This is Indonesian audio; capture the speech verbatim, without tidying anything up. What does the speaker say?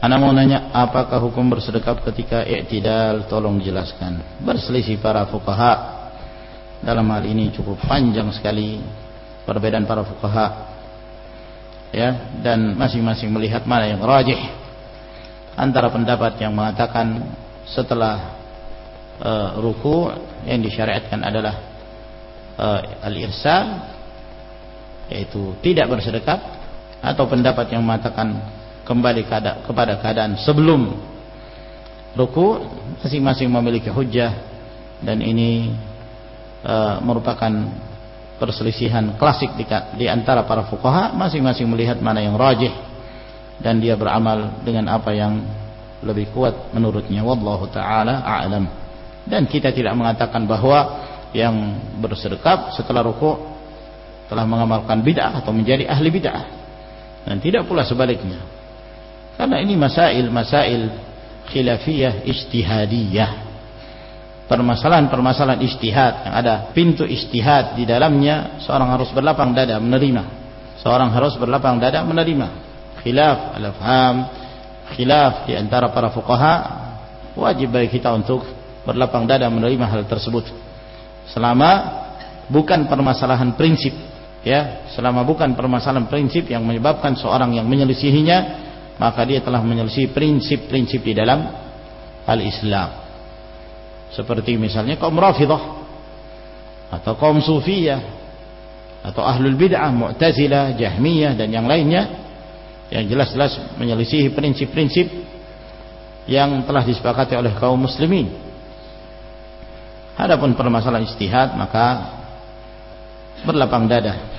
Ana mau nanya, apakah hukum bersedekap ketika i'tidal? Tolong jelaskan. Berselisih para fuqaha dalam hal ini, cukup panjang sekali perbedaan para fuqaha, ya, dan masing-masing melihat mana yang rajih. Antara pendapat yang mengatakan setelah uh, ruku yang disyariatkan adalah uh, al-irsal, yaitu tidak bersedekap, atau pendapat yang mengatakan kembali kepada keadaan sebelum ruku. Masing-masing memiliki hujjah, dan ini uh, merupakan perselisihan klasik di, di antara para fuqaha. Masing-masing melihat mana yang rajih dan dia beramal dengan apa yang lebih kuat menurutnya. Wallahu ta'ala a'lam. Dan kita tidak mengatakan bahwa yang bersedekap setelah ruku telah mengamalkan bid'ah atau menjadi ahli bid'ah, dan tidak pula sebaliknya, karena ini masail-masail khilafiyah ijtihadiyah, permasalahan-permasalahan ijtihad yang ada pintu ijtihad di dalamnya. Seorang harus berlapang dada menerima, seorang harus berlapang dada menerima. Khilaf al-afham, khilaf di antara para fuqaha, wajib bagi kita untuk berlapang dada menerima hal tersebut, selama bukan permasalahan prinsip, ya, selama bukan permasalahan prinsip yang menyebabkan seorang yang menyelisihinya maka dia telah menyelisih prinsip-prinsip di dalam al-Islam. Seperti misalnya kaum Rafidhah, atau kaum Sufiyah, atau Ahlul Bid'ah, Mu'tazilah, Jahmiyah, dan yang lainnya, yang jelas-jelas menyelisihi prinsip-prinsip yang telah disepakati oleh kaum muslimin. Adapun permasalahan ijtihad, maka berlapang dada